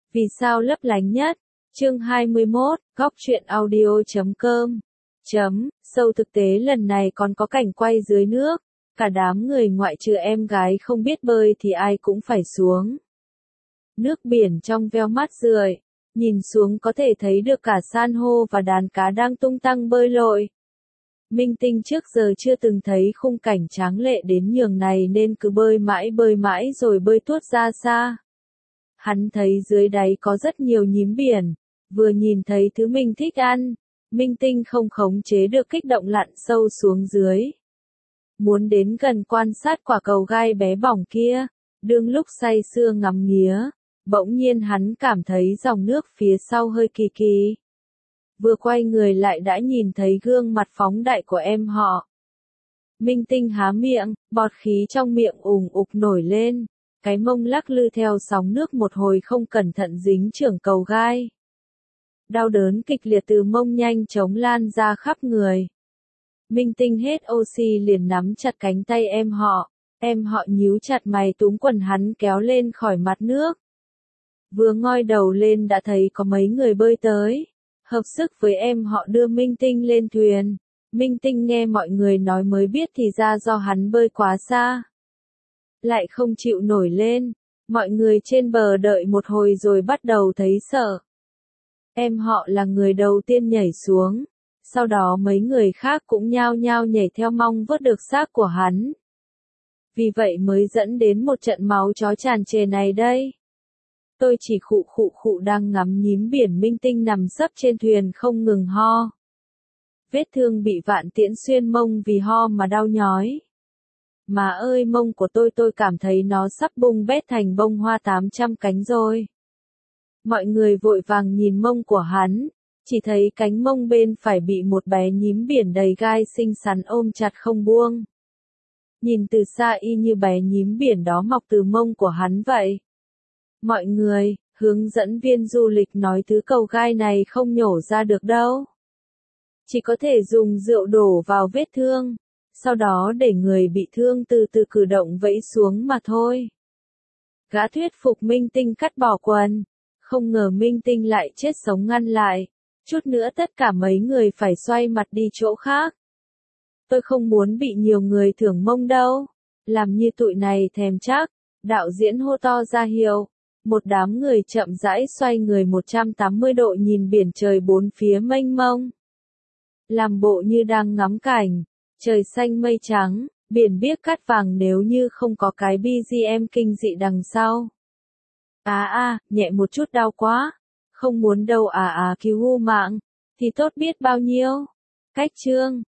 Vì sao lấp lánh nhất? Chương 21, góc truyện audio.com. Sâu thực tế lần này còn có cảnh quay dưới nước, cả đám người ngoại trừ em gái không biết bơi thì ai cũng phải xuống. Nước biển trong veo mát rượi, nhìn xuống có thể thấy được cả san hô và đàn cá đang tung tăng bơi lội. Minh Tinh trước giờ chưa từng thấy khung cảnh tráng lệ đến nhường này nên cứ bơi mãi rồi bơi tuốt ra xa. Hắn thấy dưới đáy có rất nhiều nhím biển, vừa nhìn thấy thứ mình thích ăn, Minh Tinh không khống chế được kích động lặn sâu xuống dưới. Muốn đến gần quan sát quả cầu gai bé bỏng kia, đương lúc say sưa ngắm nghía, bỗng nhiên hắn cảm thấy dòng nước phía sau hơi kỳ kỳ. Vừa quay người lại đã nhìn thấy gương mặt phóng đại của em họ. Minh Tinh há miệng, bọt khí trong miệng ùn ục nổi lên, cái mông lắc lư theo sóng nước một hồi không cẩn thận dính chưởng cầu gai. Đau đớn kịch liệt từ mông nhanh chóng lan ra khắp người. Minh Tinh hết oxy liền nắm chặt cánh tay em họ nhíu chặt mày túm quần hắn kéo lên khỏi mặt nước. Vừa ngoi đầu lên đã thấy có mấy người bơi tới, hợp sức với em họ đưa Minh Tinh lên thuyền. Minh Tinh nghe mọi người nói mới biết thì ra do hắn bơi quá xa, lại không chịu nổi lên. Mọi người trên bờ đợi một hồi rồi bắt đầu thấy sợ. Em họ là người đầu tiên nhảy xuống, sau đó mấy người khác cũng nhao nhao nhảy theo mong vớt được xác của hắn. Vì vậy mới dẫn đến một trận máu chó tràn trề này đây. Tôi chỉ khụ đang ngắm nhím biển. Minh Tinh nằm sấp trên thuyền không ngừng ho. Vết thương bị vạn tiễn xuyên mông vì ho mà đau nhói. Mà ơi mông của tôi cảm thấy nó sắp bung bét thành bông hoa 800 cánh rồi. Mọi người vội vàng nhìn mông của hắn, chỉ thấy cánh mông bên phải bị một bé nhím biển đầy gai xinh xắn ôm chặt không buông. Nhìn từ xa y như bé nhím biển đó mọc từ mông của hắn vậy. Mọi người, hướng dẫn viên du lịch nói thứ cầu gai này không nhổ ra được đâu. Chỉ có thể dùng rượu đổ vào vết thương, sau đó để người bị thương từ từ cử động vẫy xuống mà thôi. Gã thuyết phục Minh Tinh cắt bỏ quần, không ngờ Minh Tinh lại chết sống ngăn lại, chút nữa tất cả mấy người phải xoay mặt đi chỗ khác. Tôi không muốn bị nhiều người thưởng mông đâu, làm như tụi này thèm chắc, đạo diễn hô to ra hiệu. Một đám người chậm rãi xoay người 180 độ nhìn biển trời bốn phía mênh mông. Làm bộ như đang ngắm cảnh, trời xanh mây trắng, biển biếc cát vàng nếu như không có cái BGM kinh dị đằng sau. Nhẹ một chút đau quá, không muốn đâu cứu mạng, thì tốt biết bao nhiêu. Cách chương